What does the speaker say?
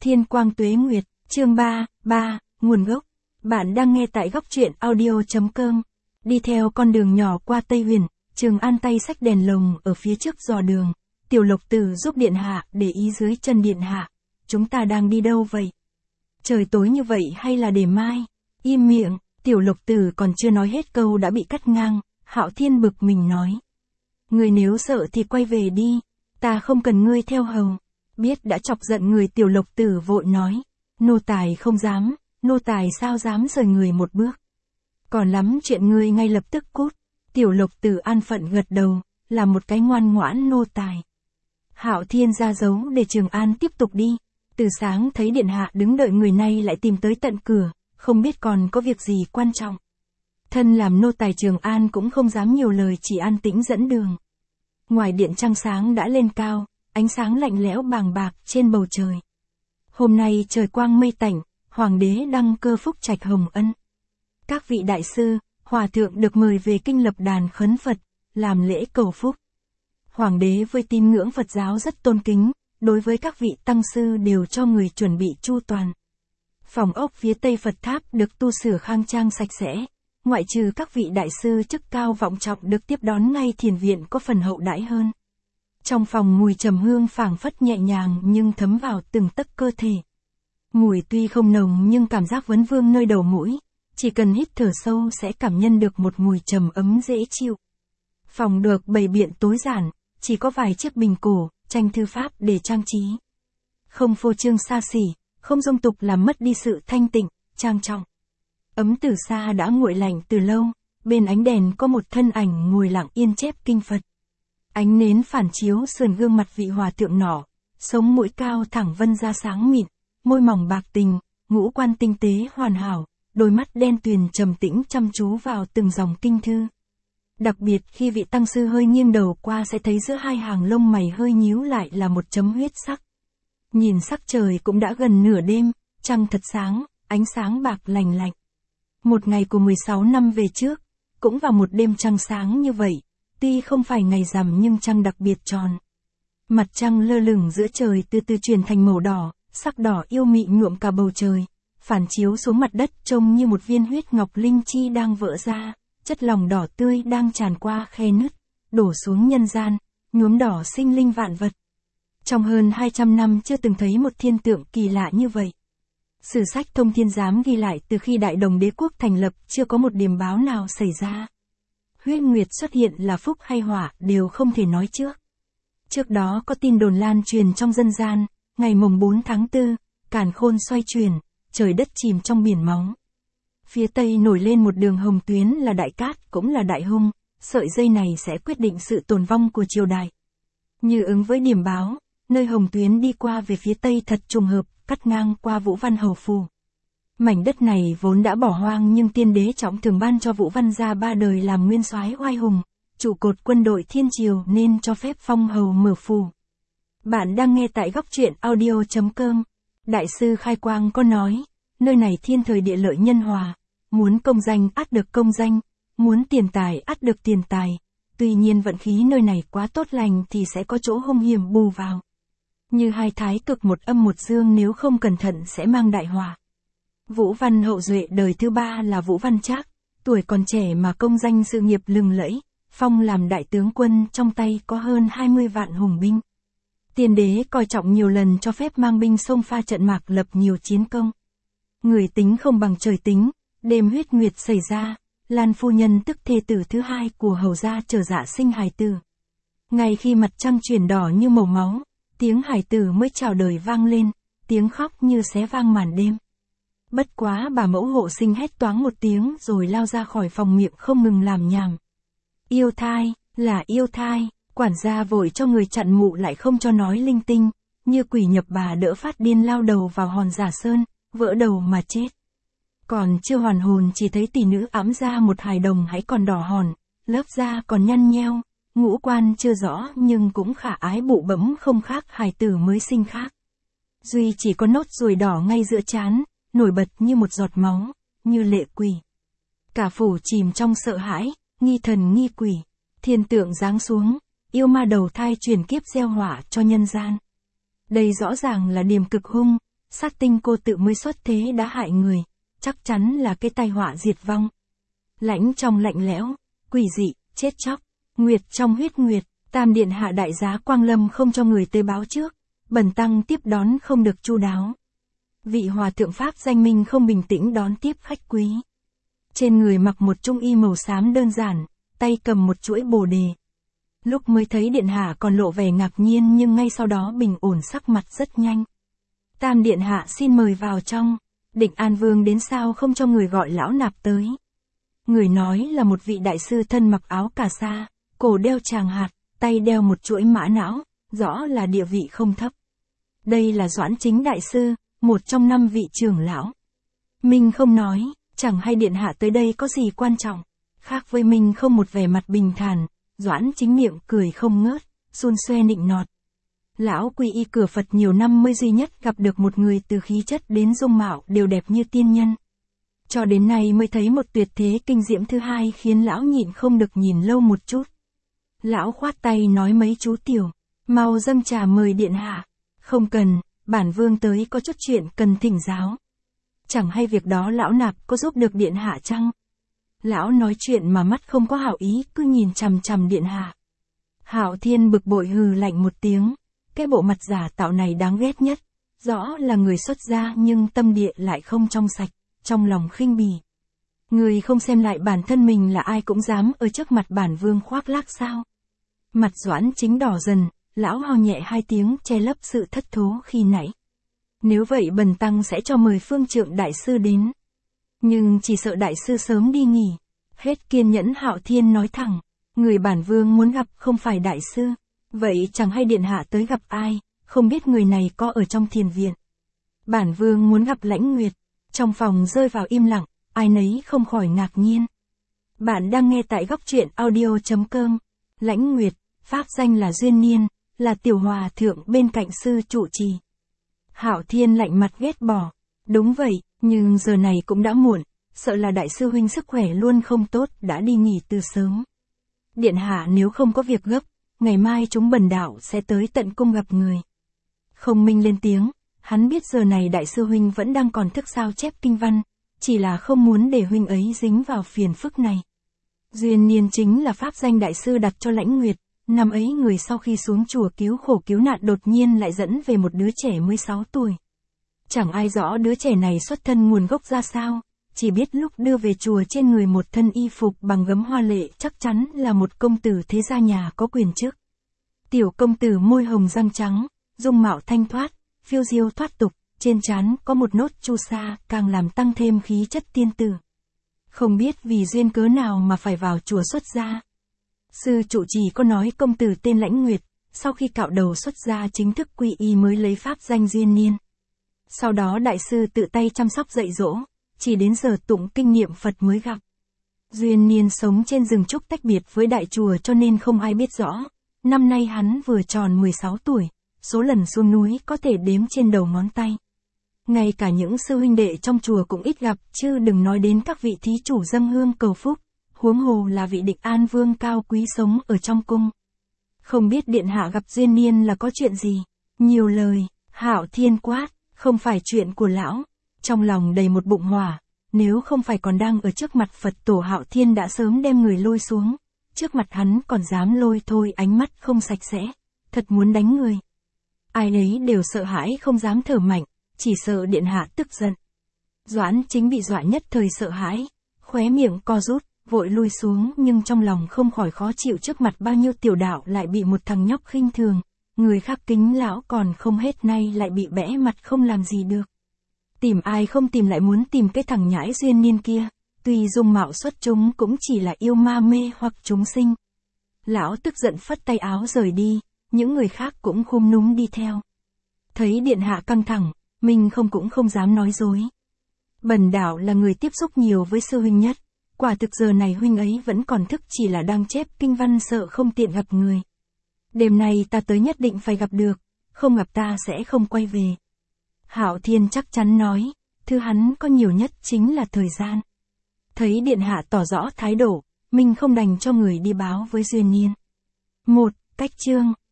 Thiên Quang Tuế Nguyệt, chương 3, nguồn gốc. Bạn đang nghe tại góc truyện audio.com. Đi theo con đường nhỏ qua Tây Huyền, Trường An tay xách đèn lồng ở phía trước dò đường. Tiểu Lộc Tử giúp điện hạ để ý dưới chân điện hạ. Chúng ta đang đi đâu vậy? Trời tối như vậy hay là để mai? Im miệng, Tiểu Lộc Tử còn chưa nói hết câu đã bị cắt ngang. Hạo Thiên bực mình nói. Người nếu sợ thì quay về đi, ta không cần ngươi theo hầu. Biết đã chọc giận người, Tiểu Lộc Tử vội nói. Nô tài không dám, nô tài sao dám rời người một bước. Còn lắm chuyện ngươi ngay lập tức cút. Tiểu Lộc Tử an phận gật đầu, là một cái ngoan ngoãn nô tài. Hạo Thiên ra dấu để Trường An tiếp tục đi. Từ sáng thấy điện hạ đứng đợi người này lại tìm tới tận cửa, không biết còn có việc gì quan trọng. Thân làm nô tài Trường An cũng không dám nhiều lời, chỉ an tĩnh dẫn đường. Ngoài điện trăng sáng đã lên cao, ánh sáng lạnh lẽo bàng bạc trên bầu trời. Hôm nay trời quang mây tạnh, hoàng đế đăng cơ phúc trạch hồng ân. Các vị đại sư, hòa thượng được mời về kinh lập đàn khấn Phật, làm lễ cầu phúc. Hoàng đế với tín ngưỡng Phật giáo rất tôn kính, đối với các vị tăng sư đều cho người chuẩn bị chu toàn. Phòng ốc phía tây Phật tháp được tu sửa khang trang sạch sẽ, ngoại trừ các vị đại sư chức cao vọng trọng được tiếp đón ngay thiền viện có phần hậu đãi hơn. Trong phòng mùi trầm hương phảng phất nhẹ nhàng nhưng thấm vào từng tấc cơ thể. Mùi tuy không nồng nhưng cảm giác vấn vương nơi đầu mũi, chỉ cần hít thở sâu sẽ cảm nhận được một mùi trầm ấm dễ chịu. Phòng được bày biện tối giản, chỉ có vài chiếc bình cổ, tranh thư pháp để trang trí. Không phô trương xa xỉ, không dung tục làm mất đi sự thanh tịnh, trang trọng. Ấm từ xa đã nguội lạnh từ lâu, bên ánh đèn có một thân ảnh ngồi lặng yên chép kinh Phật. Ánh nến phản chiếu sườn gương mặt vị hòa thượng nọ, sống mũi cao thẳng vân ra sáng mịn, môi mỏng bạc tình, ngũ quan tinh tế hoàn hảo, đôi mắt đen tuyền trầm tĩnh chăm chú vào từng dòng kinh thư. Đặc biệt khi vị tăng sư hơi nghiêng đầu qua sẽ thấy giữa hai hàng lông mày hơi nhíu lại là một chấm huyết sắc. Nhìn sắc trời cũng đã gần nửa đêm, trăng thật sáng, ánh sáng bạc lành lạnh. Một ngày của 16 năm về trước, cũng vào một đêm trăng sáng như vậy, tuy không phải ngày rằm nhưng trăng đặc biệt tròn. Mặt trăng lơ lửng giữa trời từ từ chuyển thành màu đỏ, sắc đỏ yêu mị nhuộm cả bầu trời, phản chiếu xuống mặt đất trông như một viên huyết ngọc linh chi đang vỡ ra, chất lỏng đỏ tươi đang tràn qua khe nứt, đổ xuống nhân gian, nhuốm đỏ sinh linh vạn vật. Trong hơn 200 năm chưa từng thấy một thiên tượng kỳ lạ như vậy. Sử sách Thông Thiên Giám ghi lại từ khi Đại Đồng Đế quốc thành lập chưa có một điềm báo nào xảy ra. Huyết nguyệt xuất hiện là phúc hay họa đều không thể nói trước. Trước đó có tin đồn lan truyền trong dân gian, ngày mùng 4 tháng 4, càn khôn xoay chuyển, trời đất chìm trong biển máu. Phía tây nổi lên một đường hồng tuyến là đại cát cũng là đại hung, sợi dây này sẽ quyết định sự tồn vong của triều đại. Như ứng với điểm báo, nơi hồng tuyến đi qua về phía tây thật trùng hợp, cắt ngang qua Vũ Văn Hầu Phủ. Mảnh đất này vốn đã bỏ hoang nhưng tiên đế Trọng Thường ban cho Vũ Văn gia 3 đời làm nguyên soái oai hùng, trụ cột quân đội thiên triều nên cho phép phong hầu mở phủ. Bạn đang nghe tại góc truyện audio.com. Đại sư Khai Quang có nói, nơi này thiên thời địa lợi nhân hòa, muốn công danh ắt được công danh, muốn tiền tài ắt được tiền tài. Tuy nhiên vận khí nơi này quá tốt lành thì sẽ có chỗ hung hiểm bù vào. Như hai thái cực một âm một dương, nếu không cẩn thận sẽ mang đại họa. Vũ Văn hậu duệ đời thứ 3 là Vũ Văn Trác, tuổi còn trẻ mà công danh sự nghiệp lừng lẫy, phong làm đại tướng quân, trong tay có hơn 20 vạn hùng binh. Tiên đế coi trọng nhiều lần cho phép mang binh xông pha trận mạc lập nhiều chiến công. Người tính không bằng trời tính, đêm huyết nguyệt xảy ra, Lan phu nhân tức thê tử thứ 2 của hầu gia trở dạ sinh hài tử. Ngay khi mặt trăng chuyển đỏ như màu máu, tiếng hài tử mới chào đời vang lên, tiếng khóc như xé vang màn đêm. Bất quá bà mẫu hộ sinh hét toáng một tiếng rồi lao ra khỏi phòng, miệng không ngừng làm nhảm. Yêu thai, là yêu thai, quản gia vội cho người chặn mụ lại không cho nói linh tinh, như quỷ nhập bà đỡ phát điên lao đầu vào hòn Giả Sơn, vỡ đầu mà chết. Còn chưa hoàn hồn chỉ thấy tỷ nữ ẵm ra một hài đồng hãy còn đỏ hòn, lớp da còn nhăn nheo, ngũ quan chưa rõ nhưng cũng khả ái bụ bẫm không khác hài tử mới sinh khác. Duy chỉ có nốt ruồi đỏ ngay giữa trán, nổi bật như một giọt máu, như lệ quỷ. Cả phủ chìm trong sợ hãi, nghi thần nghi quỷ, thiên tượng giáng xuống, yêu ma đầu thai chuyển kiếp gieo họa cho nhân gian. Đây rõ ràng là điềm cực hung, sát tinh cô tự mới xuất thế đã hại người, chắc chắn là cái tai họa diệt vong. Lãnh trong lạnh lẽo, quỷ dị, chết chóc, nguyệt trong huyết nguyệt, Tam điện hạ đại giá Quang Lâm không cho người tới báo trước, bần tăng tiếp đón không được chu đáo. Vị hòa thượng pháp danh Minh không bình tĩnh đón tiếp khách quý. Trên người mặc một trung y màu xám đơn giản, tay cầm một chuỗi bồ đề. Lúc mới thấy điện hạ còn lộ vẻ ngạc nhiên nhưng ngay sau đó bình ổn sắc mặt rất nhanh. Tam điện hạ xin mời vào trong, Định An Vương đến sao không cho người gọi lão nạp tới. Người nói là một vị đại sư thân mặc áo cà sa, cổ đeo tràng hạt, tay đeo một chuỗi mã não, rõ là địa vị không thấp. Đây là Doãn Chính đại sư, một trong 5 vị trưởng lão. Minh không nói, chẳng hay điện hạ tới đây có gì quan trọng. Khác với Minh không một vẻ mặt bình thản, Doãn Chính miệng cười không ngớt, xun xoe nịnh nọt. Lão quy y cửa Phật nhiều năm mới duy nhất gặp được một người từ khí chất đến dung mạo đều đẹp như tiên nhân. Cho đến nay mới thấy một tuyệt thế kinh diễm thứ hai khiến lão nhịn không được nhìn lâu một chút. Lão khoát tay nói mấy chú tiểu, mau dâng trà mời điện hạ. Không cần, bản vương tới có chút chuyện cần thỉnh giáo. Chẳng hay việc đó lão nạp có giúp được điện hạ chăng? Lão nói chuyện mà mắt không có hảo ý, cứ nhìn chằm chằm điện hạ. Hạo Thiên bực bội hừ lạnh một tiếng, cái bộ mặt giả tạo này đáng ghét nhất. Rõ là người xuất gia nhưng tâm địa lại không trong sạch, trong lòng khinh bỉ. Người không xem lại bản thân mình là ai cũng dám ở trước mặt bản vương khoác lác sao? Mặt Doãn Chính đỏ dần, lão ho nhẹ 2 tiếng che lấp sự thất thố khi nãy. Nếu vậy bần tăng sẽ cho mời Phương Trượng đại sư đến. Nhưng chỉ sợ đại sư sớm đi nghỉ. Hết kiên nhẫn Hạo Thiên nói thẳng, người bản vương muốn gặp không phải đại sư. Vậy chẳng hay điện hạ tới gặp ai, không biết người này có ở trong thiền viện. Bản vương muốn gặp Lãnh Nguyệt. Trong phòng rơi vào im lặng, ai nấy không khỏi ngạc nhiên. Bạn đang nghe tại góc truyện audio.com. Lãnh Nguyệt, pháp danh là Duyên Niên, là tiểu hòa thượng bên cạnh sư trụ trì. Hạo Thiên lạnh mặt ghét bỏ. Đúng vậy, nhưng giờ này cũng đã muộn, sợ là đại sư huynh sức khỏe luôn không tốt đã đi nghỉ từ sớm. Điện hạ nếu không có việc gấp, ngày mai chúng bần đạo sẽ tới tận cung gặp người. Không Minh lên tiếng, hắn biết giờ này đại sư huynh vẫn đang còn thức sao chép kinh văn, chỉ là không muốn để huynh ấy dính vào phiền phức này. Duyên Niên chính là pháp danh đại sư đặt cho Lãnh Nguyệt. Năm ấy người sau khi xuống chùa cứu khổ cứu nạn đột nhiên lại dẫn về một đứa trẻ mới 6 tuổi. Chẳng ai rõ đứa trẻ này xuất thân nguồn gốc ra sao, chỉ biết lúc đưa về chùa trên người một thân y phục bằng gấm hoa lệ chắc chắn là một công tử thế gia nhà có quyền chức. Tiểu công tử môi hồng răng trắng, dung mạo thanh thoát, phiêu diêu thoát tục, trên trán có một nốt chu sa càng làm tăng thêm khí chất tiên tử. Không biết vì duyên cớ nào mà phải vào chùa xuất gia. Sư trụ trì có nói công tử tên Lãnh Nguyệt, sau khi cạo đầu xuất gia chính thức quy y mới lấy pháp danh Duyên Niên. Sau đó đại sư tự tay chăm sóc dạy dỗ, chỉ đến giờ tụng kinh niệm Phật mới gặp. Duyên Niên sống trên rừng trúc tách biệt với đại chùa cho nên không ai biết rõ. Năm nay hắn vừa tròn 16 tuổi, số lần xuống núi có thể đếm trên đầu ngón tay. Ngay cả những sư huynh đệ trong chùa cũng ít gặp, chứ đừng nói đến các vị thí chủ dâng hương cầu phúc. Huống hồ là vị Định An Vương cao quý sống ở trong cung. Không biết điện hạ gặp Duyên Niên là có chuyện gì? Nhiều lời, Hạo Thiên quát, không phải chuyện của lão. Trong lòng đầy một bụng hỏa, nếu không phải còn đang ở trước mặt Phật tổ Hạo Thiên đã sớm đem người lôi xuống. Trước mặt hắn còn dám lôi thôi, ánh mắt không sạch sẽ, thật muốn đánh người. Ai nấy đều sợ hãi không dám thở mạnh, chỉ sợ điện hạ tức giận. Doãn Chính bị dọa nhất thời sợ hãi, khóe miệng co rút. Vội lui xuống nhưng trong lòng không khỏi khó chịu trước mặt bao nhiêu tiểu đạo lại bị một thằng nhóc khinh thường, người khác kính lão còn không hết nay lại bị bẽ mặt không làm gì được. Tìm ai không tìm lại muốn tìm cái thằng nhãi Duyên Niên kia, tuy dung mạo xuất chúng cũng chỉ là yêu ma mê hoặc chúng sinh. Lão tức giận phất tay áo rời đi, những người khác cũng khum núm đi theo. Thấy điện hạ căng thẳng, mình cũng không dám nói dối. Bần đạo là người tiếp xúc nhiều với sư huynh nhất. Quả thực giờ này huynh ấy vẫn còn thức, chỉ là đang chép kinh văn sợ không tiện gặp người. Đêm nay ta tới nhất định phải gặp được, không gặp ta sẽ không quay về. Hạo Thiên chắc chắn nói, thứ hắn có nhiều nhất chính là thời gian. Thấy điện hạ tỏ rõ thái độ, mình không đành cho người đi báo với Duyên Niên. Cách chương